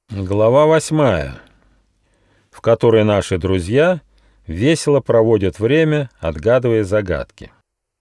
Глава 8, в которой наши друзья весело проводят время, отгадывая загадки.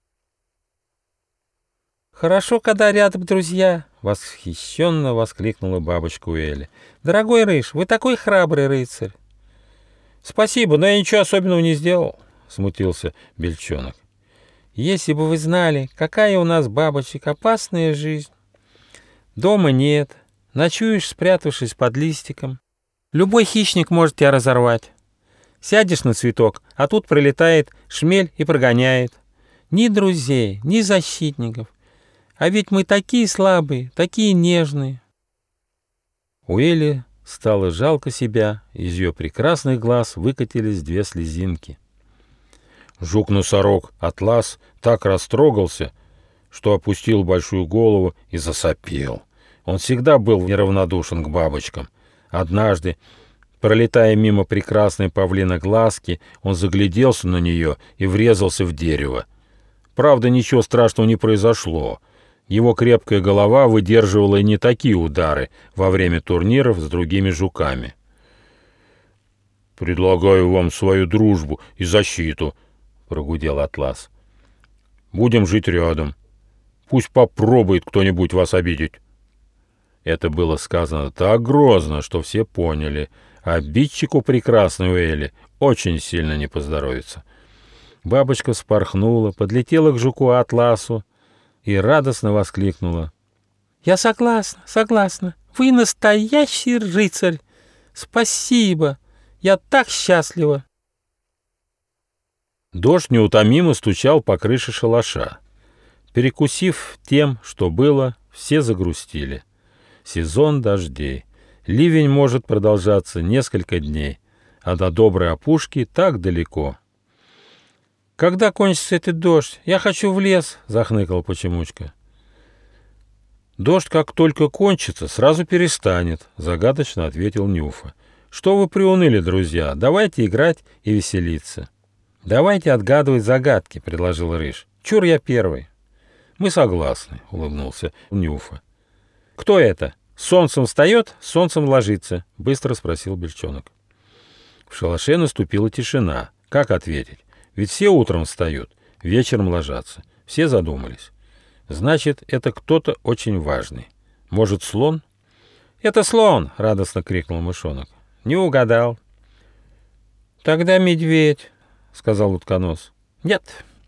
«Хорошо, когда рядом друзья!» — восхищенно воскликнула бабушка Уэли. «Дорогой Рыж, вы такой храбрый рыцарь!» «Спасибо, но я ничего особенного не сделал», — смутился Бельчонок. «Если бы вы знали, какая у нас, бабочек, опасная жизнь! Дома нет, ночуешь, спрятавшись под листиком. Любой хищник может тебя разорвать. Сядешь на цветок, а тут прилетает шмель и прогоняет. Ни друзей, ни защитников. А ведь мы такие слабые, такие нежные». Уэлли стало жалко себя, из ее прекрасных глаз выкатились 2 слезинки. Жук-носорог Атлас так растрогался, что опустил большую голову и засопел. Он всегда был неравнодушен к бабочкам. Однажды, пролетая мимо прекрасной павлиноглазки, он загляделся на нее и врезался в дерево. Правда, ничего страшного не произошло. Его крепкая голова выдерживала и не такие удары во время турниров с другими жуками. «Предлагаю вам свою дружбу и защиту», — прогудел Атлас. «Будем жить рядом. Пусть попробует кто-нибудь вас обидеть». Это было сказано так грозно, что все поняли. Обидчику прекрасной Уэлли очень сильно не поздоровится. Бабочка вспорхнула, подлетела к жуку Атласу и радостно воскликнула: «Я согласна, согласна. Вы настоящий рыцарь. Спасибо. Я так счастлива». Дождь неутомимо стучал по крыше шалаша. Перекусив тем, что было, все загрустили. Сезон дождей. Ливень может продолжаться несколько дней, а до доброй опушки так далеко. «Когда кончится этот дождь? Я хочу в лес», — захныкал Почемучка. «Дождь, как только кончится, сразу перестанет», — загадочно ответил Нюфа. «Что вы приуныли, друзья? Давайте играть и веселиться». «Давайте отгадывать загадки», — предложил Рыж. «Чур я первый». «Мы согласны», — улыбнулся Нюфа. «Кто это? Солнцем встает, солнцем ложится?» — быстро спросил Бельчонок. В шалаше наступила тишина. Как ответить? Ведь все утром встают, вечером ложатся. Все задумались. Значит, это кто-то очень важный. Может, слон? «Это слон!» — радостно крикнул мышонок. «Не угадал». «Тогда медведь», — сказал утконос. «Нет».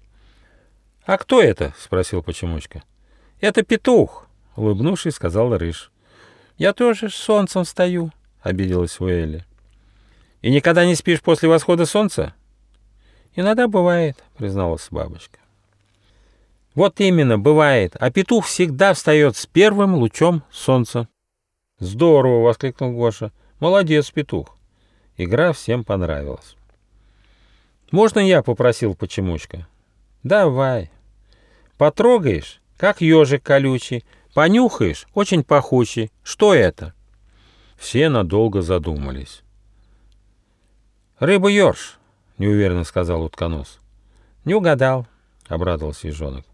«А кто это?» — спросил Почемучка. «Это петух», — улыбнувшись, сказал Рыж. «Я тоже с солнцем встаю», — обиделась Уэлли. «И никогда не спишь после восхода солнца?» «Иногда бывает», — призналась бабочка. «Вот именно, бывает, а петух всегда встает с первым лучом солнца». «Здорово!» — воскликнул Гоша. «Молодец, петух!» Игра всем понравилась. «Можно я?» — попросил Почемучка. «Давай». «Потрогаешь, как ежик колючий, понюхаешь, очень пахучий. Что это?» Все надолго задумались. «Рыба-ёрш», — неуверенно сказал утконос. «Не угадал», — обрадовался ежонок.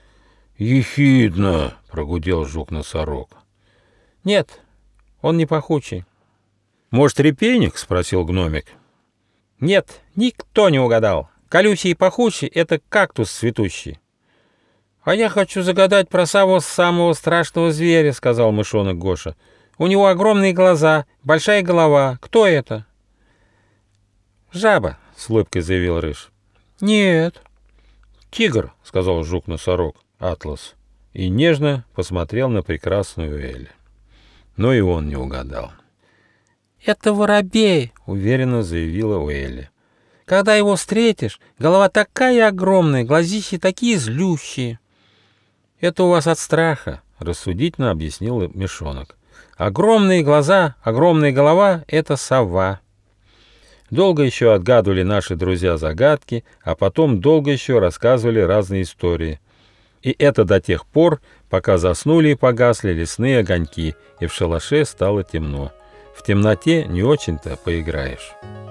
«Ехидно», — прогудел жук-носорог. «Нет, он не пахучий». «Может, репейник?» — спросил гномик. «Нет, никто не угадал. Колючий и пахучий — это кактус цветущий». «А я хочу загадать про самого страшного зверя», — сказал мышонок Гоша. «У него огромные глаза, большая голова. Кто это?» «Жаба», — с улыбкой заявил Рыж. «Нет». «Тигр», — сказал жук-носорог Атлас, и нежно посмотрел на прекрасную Уэлли. Но и он не угадал. «Это воробей», — уверенно заявила Уэлли. «Когда его встретишь, голова такая огромная, глазищи такие злющие». «Это у вас от страха», — рассудительно объяснил мышонок. «Огромные глаза, огромная голова — это сова». Долго еще отгадывали наши друзья загадки, а потом долго еще рассказывали разные истории. И это до тех пор, пока заснули и погасли лесные огоньки, и в шалаше стало темно. В темноте не очень-то поиграешь.